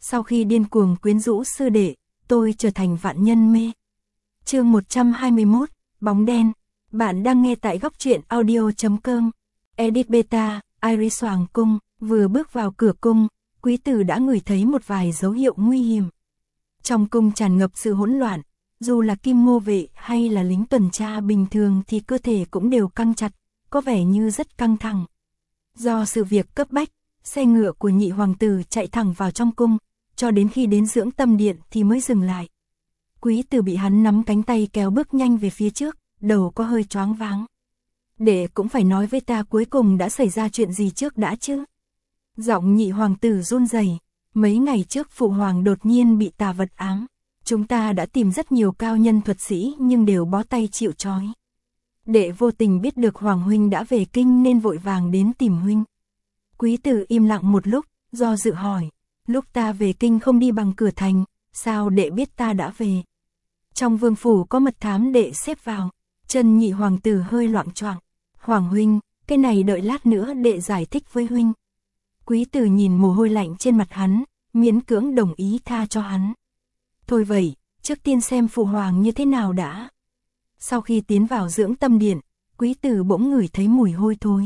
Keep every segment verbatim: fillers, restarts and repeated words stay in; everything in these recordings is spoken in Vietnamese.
Sau khi điên cuồng quyến rũ sư đệ, tôi trở thành vạn nhân mê. Chương một trăm hai mươi mốt, bóng đen. Bạn đang nghe tại góc truyện audio chấm com. Edit beta, Iris Hoàng cung. Vừa bước vào cửa cung, quý tử đã ngửi thấy một vài dấu hiệu nguy hiểm. Trong cung tràn ngập sự hỗn loạn, dù là kim ngô vệ hay là lính tuần tra bình thường thì cơ thể cũng đều căng chặt, có vẻ như rất căng thẳng. Do sự việc cấp bách, xe ngựa của nhị hoàng tử chạy thẳng vào trong cung, cho đến khi đến dưỡng tâm điện thì mới dừng lại. Quý tử bị hắn nắm cánh tay kéo bước nhanh về phía trước, đầu có hơi choáng váng. Đệ cũng phải nói với ta cuối cùng đã xảy ra chuyện gì trước đã chứ. Giọng nhị hoàng tử run rẩy. Mấy ngày trước phụ hoàng đột nhiên bị tà vật ám. Chúng ta đã tìm rất nhiều cao nhân thuật sĩ nhưng đều bó tay chịu trói. Đệ vô tình biết được hoàng huynh đã về kinh nên vội vàng đến tìm huynh. Quý tử im lặng một lúc, do dự hỏi. Lúc ta về kinh không đi bằng cửa thành, sao đệ biết ta đã về? Trong vương phủ có mật thám đệ xếp vào. Chân nhị hoàng tử hơi loạng choạng. Hoàng huynh, cái này đợi lát nữa đệ giải thích với huynh. Quý tử nhìn mồ hôi lạnh trên mặt hắn, miễn cưỡng đồng ý tha cho hắn. Thôi vậy, trước tiên xem phụ hoàng như thế nào đã. Sau khi tiến vào dưỡng tâm điện, quý tử bỗng ngửi thấy mùi hôi thối.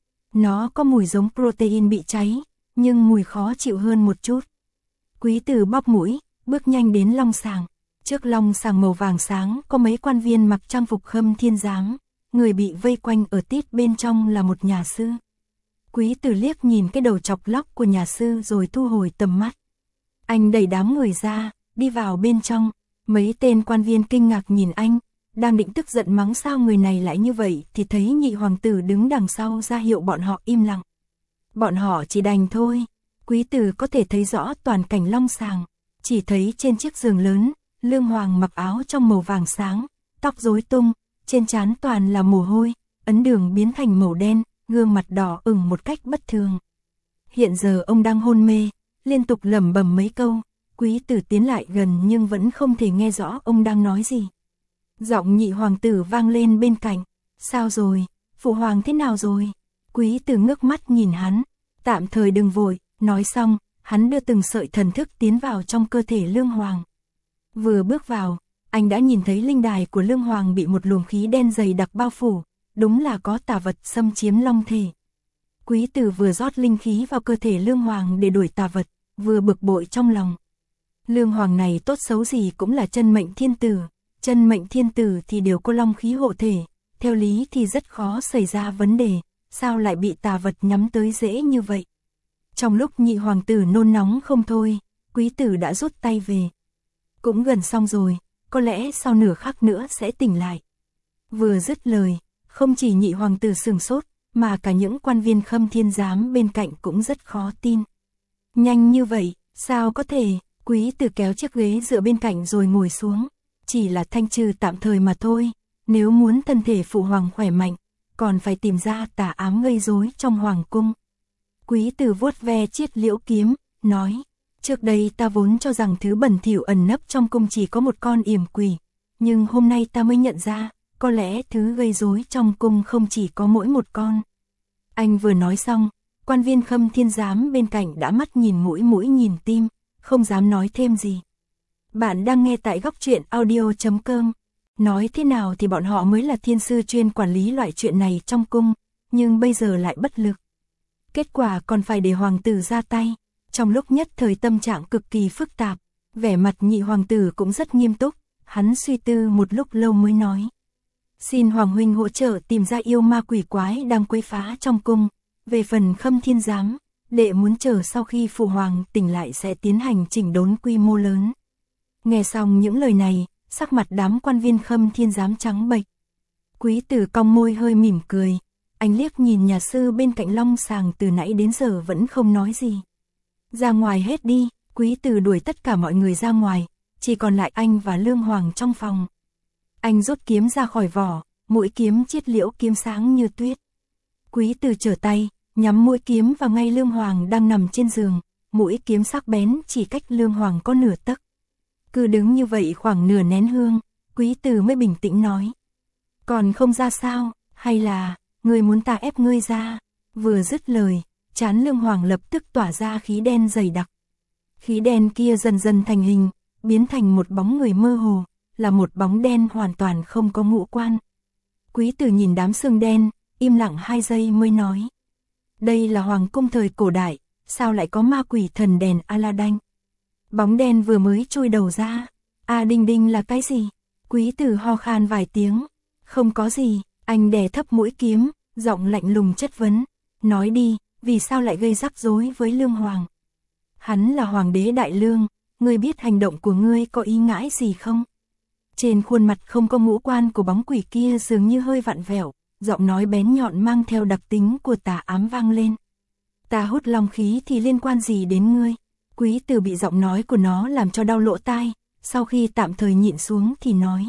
Nó có mùi giống protein bị cháy, nhưng mùi khó chịu hơn một chút. Quý tử bóp mũi, bước nhanh đến long sàng. Trước long sàng màu vàng sáng có mấy quan viên mặc trang phục Khâm Thiên Giám, người bị vây quanh ở tít bên trong là một nhà sư. Quý tử liếc nhìn cái đầu chọc lóc của nhà sư rồi thu hồi tầm mắt. Anh đẩy đám người ra, đi vào bên trong. Mấy tên quan viên kinh ngạc nhìn anh, đang định tức giận mắng sao người này lại như vậy thì thấy nhị hoàng tử đứng đằng sau ra hiệu bọn họ im lặng. Bọn họ chỉ đành thôi. Quý tử có thể thấy rõ toàn cảnh long sàng, chỉ thấy trên chiếc giường lớn, Lương Hoàng mặc áo trong màu vàng sáng, tóc rối tung, trên trán toàn là mồ hôi, ấn đường biến thành màu đen, gương mặt đỏ ửng một cách bất thường. Hiện giờ ông đang hôn mê, liên tục lẩm bẩm mấy câu. Quý tử tiến lại gần nhưng vẫn không thể nghe rõ ông đang nói gì. Giọng nhị hoàng tử vang lên bên cạnh. Sao rồi? Phụ hoàng thế nào rồi? Quý tử ngước mắt nhìn hắn. Tạm thời đừng vội. Nói xong, hắn đưa từng sợi thần thức tiến vào trong cơ thể Lương Hoàng. Vừa bước vào, anh đã nhìn thấy linh đài của Lương Hoàng bị một luồng khí đen dày đặc bao phủ. Đúng là có tà vật xâm chiếm long thể. Quý tử vừa rót linh khí vào cơ thể Lương Hoàng để đuổi tà vật, vừa bực bội trong lòng. Lương Hoàng này tốt xấu gì cũng là chân mệnh thiên tử, chân mệnh thiên tử thì đều có long khí hộ thể, theo lý thì rất khó xảy ra vấn đề, sao lại bị tà vật nhắm tới dễ như vậy. Trong lúc nhị hoàng tử nôn nóng không thôi, quý tử đã rút tay về. Cũng gần xong rồi, có lẽ sau nửa khắc nữa sẽ tỉnh lại. Vừa dứt lời, không chỉ nhị hoàng tử sửng sốt, mà cả những quan viên Khâm Thiên Giám bên cạnh cũng rất khó tin. Nhanh như vậy, sao có thể? Quý tử kéo chiếc ghế dựa bên cạnh rồi ngồi xuống. Chỉ là thanh trừ tạm thời mà thôi. Nếu muốn thân thể phụ hoàng khỏe mạnh, còn phải tìm ra tà ám gây rối trong hoàng cung. Quý tử vuốt ve chiếc liễu kiếm, nói. Trước đây ta vốn cho rằng thứ bẩn thỉu ẩn nấp trong cung chỉ có một con yểm quỷ. Nhưng hôm nay ta mới nhận ra, có lẽ thứ gây rối trong cung không chỉ có mỗi một con. Anh vừa nói xong, quan viên Khâm Thiên Giám bên cạnh đã mắt nhìn mũi mũi nhìn tim, không dám nói thêm gì. Bạn đang nghe tại góc truyện audio chấm com. Nói thế nào thì bọn họ mới là thiên sư chuyên quản lý loại chuyện này trong cung, nhưng bây giờ lại bất lực. Kết quả còn phải để hoàng tử ra tay. Trong lúc nhất thời tâm trạng cực kỳ phức tạp, vẻ mặt nhị hoàng tử cũng rất nghiêm túc, hắn suy tư một lúc lâu mới nói. Xin hoàng huynh hỗ trợ tìm ra yêu ma quỷ quái đang quấy phá trong cung. Về phần Khâm Thiên Giám, đệ muốn chờ sau khi phụ hoàng tỉnh lại sẽ tiến hành chỉnh đốn quy mô lớn. Nghe xong những lời này, sắc mặt đám quan viên Khâm Thiên Giám trắng bệch. Quý tử cong môi hơi mỉm cười, anh liếc nhìn nhà sư bên cạnh long sàng từ nãy đến giờ vẫn không nói gì. Ra ngoài hết đi, quý tử đuổi tất cả mọi người ra ngoài, chỉ còn lại anh và Lương Hoàng trong phòng. Anh rút kiếm ra khỏi vỏ, mũi kiếm chiết liễu kiếm sáng như tuyết. Quý tử trở tay, nhắm mũi kiếm vào ngay Lương Hoàng đang nằm trên giường, mũi kiếm sắc bén chỉ cách Lương Hoàng có nửa tấc. Cứ đứng như vậy khoảng nửa nén hương, quý tử mới bình tĩnh nói. Còn không ra sao, hay là, ngươi muốn ta ép ngươi ra? Vừa dứt lời, trán Lương Hoàng lập tức tỏa ra khí đen dày đặc. Khí đen kia dần dần thành hình, biến thành một bóng người mơ hồ, là một bóng đen hoàn toàn không có ngũ quan. Quý tử nhìn đám xương đen, im lặng hai giây mới nói. Đây là hoàng cung thời cổ đại, sao lại có ma quỷ thần đèn Aladdin? Bóng đen vừa mới chui đầu ra. A đinh đinh là cái gì? Quý tử ho khan vài tiếng. Không có gì, anh đè thấp mũi kiếm, giọng lạnh lùng chất vấn. Nói đi, vì sao lại gây rắc rối với Lương Hoàng? Hắn là hoàng đế Đại Lương, ngươi biết hành động của ngươi có ý ngãi gì không? Trên khuôn mặt không có ngũ quan của bóng quỷ kia dường như hơi vặn vẹo, giọng nói bén nhọn mang theo đặc tính của tà ám vang lên. Ta hút long khí thì liên quan gì đến ngươi? Quý tử bị giọng nói của nó làm cho đau lỗ tai, sau khi tạm thời nhịn xuống thì nói.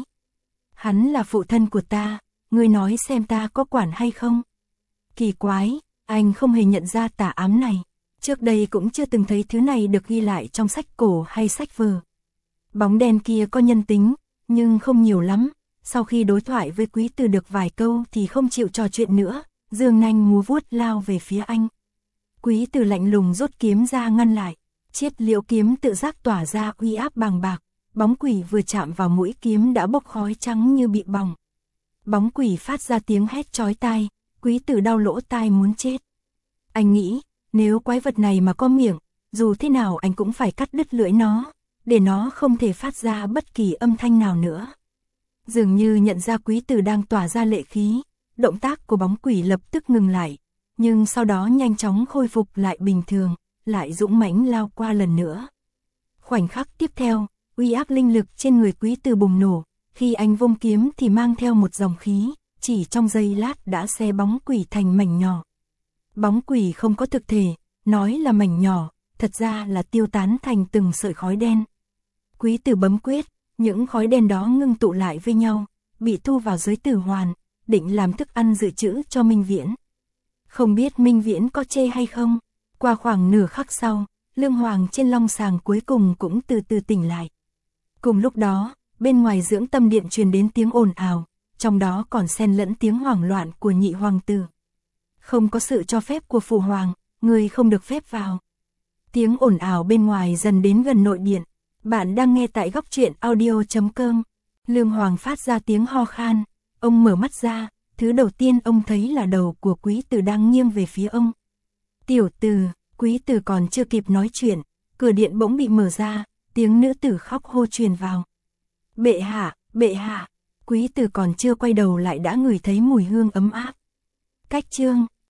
Hắn là phụ thân của ta, ngươi nói xem ta có quản hay không? Kỳ quái, anh không hề nhận ra tà ám này. Trước đây cũng chưa từng thấy thứ này được ghi lại trong sách cổ hay sách vở. Bóng đen kia có nhân tính, nhưng không nhiều lắm. Sau khi đối thoại với quý tử được vài câu thì không chịu trò chuyện nữa, dương nanh múa vuốt lao về phía anh. Quý tử lạnh lùng rút kiếm ra ngăn lại, chiết liễu kiếm tự giác tỏa ra uy áp bàng bạc, bóng quỷ vừa chạm vào mũi kiếm đã bốc khói trắng như bị bỏng. Bóng quỷ phát ra tiếng hét chói tai, quý tử đau lỗ tai muốn chết. Anh nghĩ, nếu quái vật này mà có miệng, dù thế nào anh cũng phải cắt đứt lưỡi nó, để nó không thể phát ra bất kỳ âm thanh nào nữa. Dường như nhận ra quý tử đang tỏa ra lệ khí, động tác của bóng quỷ lập tức ngừng lại, nhưng sau đó nhanh chóng khôi phục lại bình thường, lại dũng mãnh lao qua lần nữa. Khoảnh khắc tiếp theo, uy áp linh lực trên người quý tử bùng nổ, khi anh vung kiếm thì mang theo một dòng khí, chỉ trong giây lát đã xé bóng quỷ thành mảnh nhỏ. Bóng quỷ không có thực thể, nói là mảnh nhỏ, thật ra là tiêu tán thành từng sợi khói đen. Quý tử bấm quyết, những khói đen đó ngưng tụ lại với nhau, bị thu vào giới tử hoàn, định làm thức ăn dự trữ cho Minh Viễn. Không biết Minh Viễn có chê hay không, qua khoảng nửa khắc sau, Lương Hoàng trên long sàng cuối cùng cũng từ từ tỉnh lại. Cùng lúc đó, bên ngoài dưỡng tâm điện truyền đến tiếng ồn ào, trong đó còn xen lẫn tiếng hoảng loạn của nhị hoàng tử. Không có sự cho phép của phụ hoàng, người không được phép vào. Tiếng ồn ào bên ngoài dần đến gần nội điện. Bạn đang nghe tại góc truyện audio chấm com. Lương Hoàng phát ra tiếng ho khan, ông mở mắt ra, thứ đầu tiên ông thấy là đầu của quý tử đang nghiêng về phía ông. Tiểu tử, quý tử còn chưa kịp nói chuyện, cửa điện bỗng bị mở ra, tiếng nữ tử khóc hô truyền vào. Bệ hạ, bệ hạ, quý tử còn chưa quay đầu lại đã ngửi thấy mùi hương ấm áp. Cách chương